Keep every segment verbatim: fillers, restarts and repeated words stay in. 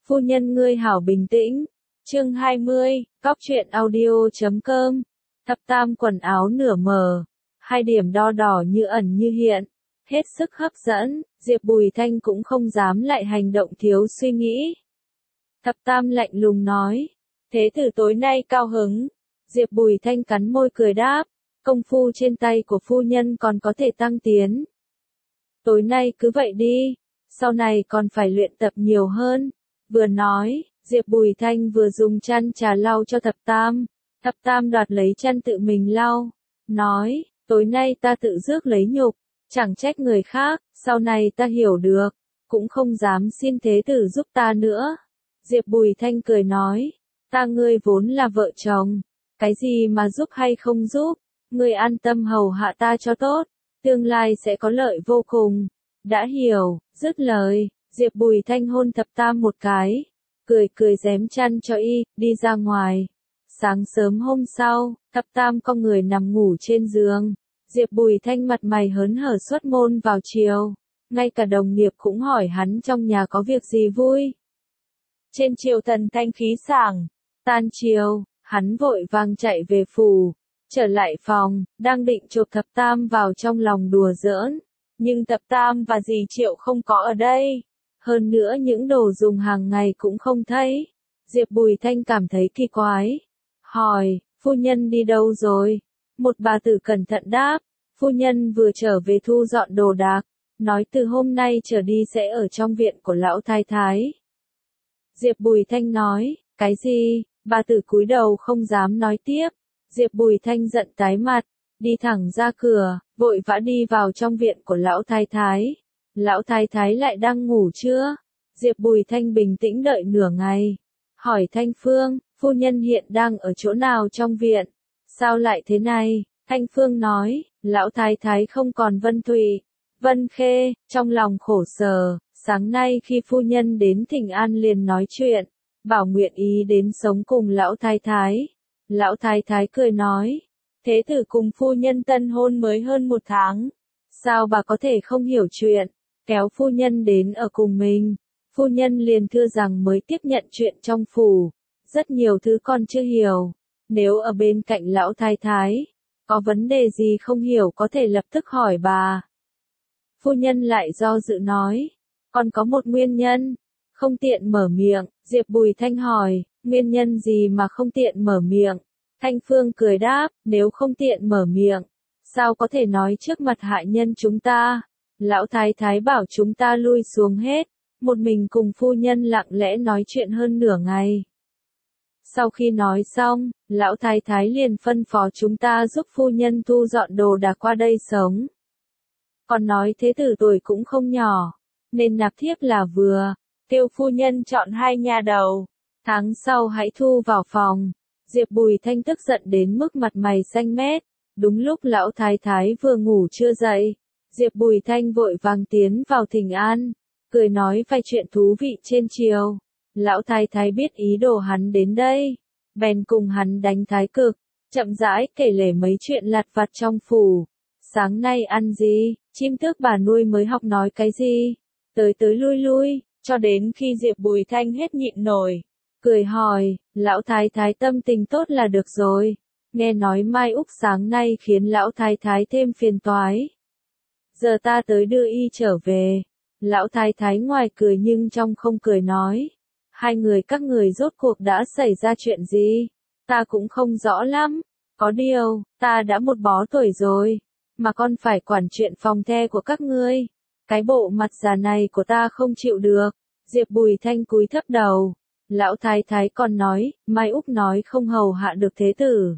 Phu nhân ngươi hảo bình tĩnh. Chương hai mươi, Cóc truyện audio chấm com. Thập tam quần áo nửa mờ, hai điểm đo đỏ như ẩn như hiện, hết sức hấp dẫn, Diệp Bùi Thanh cũng không dám lại hành động thiếu suy nghĩ. Thập tam lạnh lùng nói, thế tử tối nay cao hứng. Diệp Bùi Thanh cắn môi cười đáp, công phu trên tay của phu nhân còn có thể tăng tiến. Tối nay cứ vậy đi, sau này còn phải luyện tập nhiều hơn. Vừa nói, Diệp Bùi Thanh vừa dùng chăn trà lau cho thập tam. Thập tam đoạt lấy chăn tự mình lau, nói, tối nay ta tự rước lấy nhục, chẳng trách người khác, sau này ta hiểu được, cũng không dám xin thế tử giúp ta nữa. Diệp Bùi Thanh cười nói, ta ngươi vốn là vợ chồng, cái gì mà giúp hay không giúp, ngươi an tâm hầu hạ ta cho tốt, tương lai sẽ có lợi vô cùng. Đã hiểu, dứt lời, Diệp Bùi Thanh hôn thập tam một cái, cười cười rém chăn cho y, đi ra ngoài. Sáng sớm hôm sau, thập tam con người nằm ngủ trên giường. Diệp Bùi Thanh mặt mày hớn hở xuất môn vào chiều. Ngay cả đồng nghiệp cũng hỏi hắn trong nhà có việc gì vui. Trên chiều thần thanh khí sảng, tan chiều, hắn vội vàng chạy về phủ. Trở lại phòng, đang định chộp thập tam vào trong lòng đùa giỡn. Nhưng thập tam và dì Triệu không có ở đây. Hơn nữa những đồ dùng hàng ngày cũng không thấy. Diệp Bùi Thanh cảm thấy kỳ quái. Hỏi, phu nhân đi đâu rồi? Một bà tử cẩn thận đáp, phu nhân vừa trở về thu dọn đồ đạc, nói từ hôm nay trở đi sẽ ở trong viện của lão thái thái. Diệp Bùi Thanh nói, cái gì? Bà tử cúi đầu không dám nói tiếp. Diệp Bùi Thanh giận tái mặt, đi thẳng ra cửa, vội vã đi vào trong viện của lão thái thái. Lão thái thái lại đang ngủ chưa? Diệp Bùi Thanh bình tĩnh đợi nửa ngày. Hỏi Thanh Phương, phu nhân hiện đang ở chỗ nào trong viện? Sao lại thế này? Thanh Phương nói, lão thái thái không còn Vân Thụy, Vân Khê, trong lòng khổ sở, sáng nay khi phu nhân đến Thịnh An liền nói chuyện, bảo nguyện ý đến sống cùng lão thái thái. Lão thái thái cười nói, thế tử cùng phu nhân tân hôn mới hơn một tháng, sao bà có thể không hiểu chuyện, kéo phu nhân đến ở cùng mình. Phu nhân liền thưa rằng mới tiếp nhận chuyện trong phủ, rất nhiều thứ con chưa hiểu, nếu ở bên cạnh lão thái thái, có vấn đề gì không hiểu có thể lập tức hỏi bà. Phu nhân lại do dự nói, còn có một nguyên nhân, không tiện mở miệng. Diệp Bùi Thanh hỏi, nguyên nhân gì mà không tiện mở miệng? Thanh Phương cười đáp, nếu không tiện mở miệng, sao có thể nói trước mặt hạ nhân chúng ta? Lão thái thái bảo chúng ta lui xuống hết, một mình cùng phu nhân lặng lẽ nói chuyện hơn nửa ngày. Sau khi nói xong, lão thái thái liền phân phó chúng ta giúp phu nhân thu dọn đồ đạc qua đây sống. Còn nói thế tử tuổi cũng không nhỏ, nên nạp thiếp là vừa, kêu phu nhân chọn hai nhà đầu, tháng sau hãy thu vào phòng. Diệp Bùi Thanh tức giận đến mức mặt mày xanh mét, đúng lúc lão thái thái vừa ngủ chưa dậy. Diệp Bùi Thanh vội vàng tiến vào Thịnh An, cười nói vài chuyện thú vị trên chiều. Lão thái thái biết ý đồ hắn đến đây, bèn cùng hắn đánh thái cực, chậm rãi kể lể mấy chuyện lặt vặt trong phủ. Sáng nay ăn gì, chim tước bà nuôi mới học nói cái gì, tới tới lui lui, cho đến khi Diệp Bùi Thanh hết nhịn nổi, cười hỏi, lão thái thái tâm tình tốt là được rồi, nghe nói Mai Úc sáng nay khiến lão thái thái thêm phiền toái. Giờ ta tới đưa y trở về. Lão thái thái ngoài cười nhưng trong không cười nói, hai người các người rốt cuộc đã xảy ra chuyện gì? Ta cũng không rõ lắm, có điều, ta đã một bó tuổi rồi, mà còn phải quản chuyện phòng the của các ngươi. Cái bộ mặt già này của ta không chịu được. Diệp Bùi Thanh cúi thấp đầu. Lão thái thái còn nói, Mai Úc nói không hầu hạ được thế tử.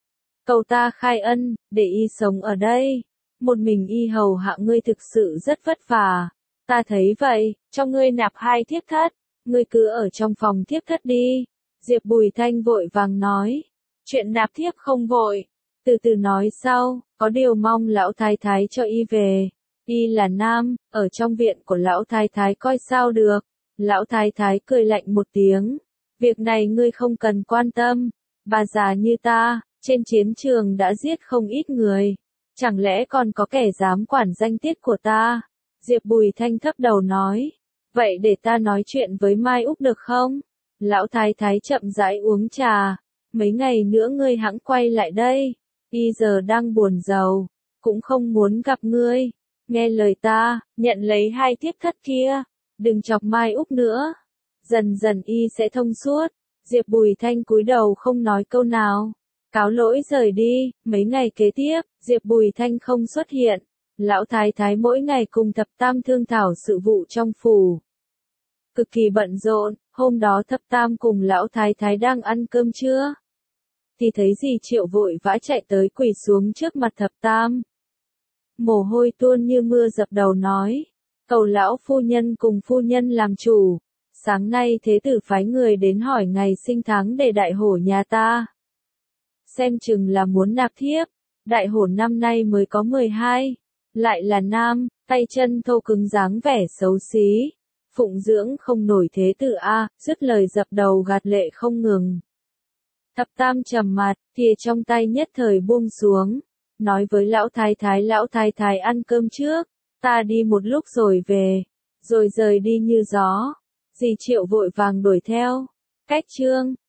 Cầu ta khai ân, để y sống ở đây. Một mình y hầu hạ ngươi thực sự rất vất vả. Ta thấy vậy, cho ngươi nạp hai thiếp thất, ngươi cứ ở trong phòng thiếp thất đi. Diệp Bùi Thanh vội vàng nói, chuyện nạp thiếp không vội, từ từ nói sau, có điều mong lão thái thái cho y về. Y là nam, ở trong viện của lão thái thái coi sao được. Lão thái thái cười lạnh một tiếng, việc này ngươi không cần quan tâm, bà già như ta, trên chiến trường đã giết không ít người, chẳng lẽ còn có kẻ dám quản danh tiết của ta? Diệp Bùi Thanh thấp đầu nói, vậy để ta nói chuyện với Mai Úc được không? Lão thái thái chậm rãi uống trà, mấy ngày nữa ngươi hẵng quay lại đây, y giờ đang buồn giàu, cũng không muốn gặp ngươi, nghe lời ta, nhận lấy hai thiếp thất kia, đừng chọc Mai Úc nữa, dần dần y sẽ thông suốt. Diệp Bùi Thanh cúi đầu không nói câu nào, cáo lỗi rời đi. Mấy ngày kế tiếp, Diệp Bùi Thanh không xuất hiện, lão thái thái mỗi ngày cùng thập tam thương thảo sự vụ trong phủ. Cực kỳ bận rộn, hôm đó thập tam cùng lão thái thái đang ăn cơm trưa, thì thấy dì Triệu vội vã chạy tới quỳ xuống trước mặt thập tam. Mồ hôi tuôn như mưa dập đầu nói, cầu lão phu nhân cùng phu nhân làm chủ, sáng nay thế tử phái người đến hỏi ngày sinh tháng để đại hổ nhà ta. Xem chừng là muốn nạp thiếp, đại hổ năm nay mới có mười hai, lại là nam, tay chân thô cứng dáng vẻ xấu xí, phụng dưỡng không nổi thế tử a, dứt lời dập đầu gạt lệ không ngừng. Thập tam trầm mặt, thìa trong tay nhất thời buông xuống, nói với lão thái thái lão thái thái ăn cơm trước, ta đi một lúc rồi về, rồi rời đi như gió. Dì Triệu vội vàng đuổi theo, cách chương.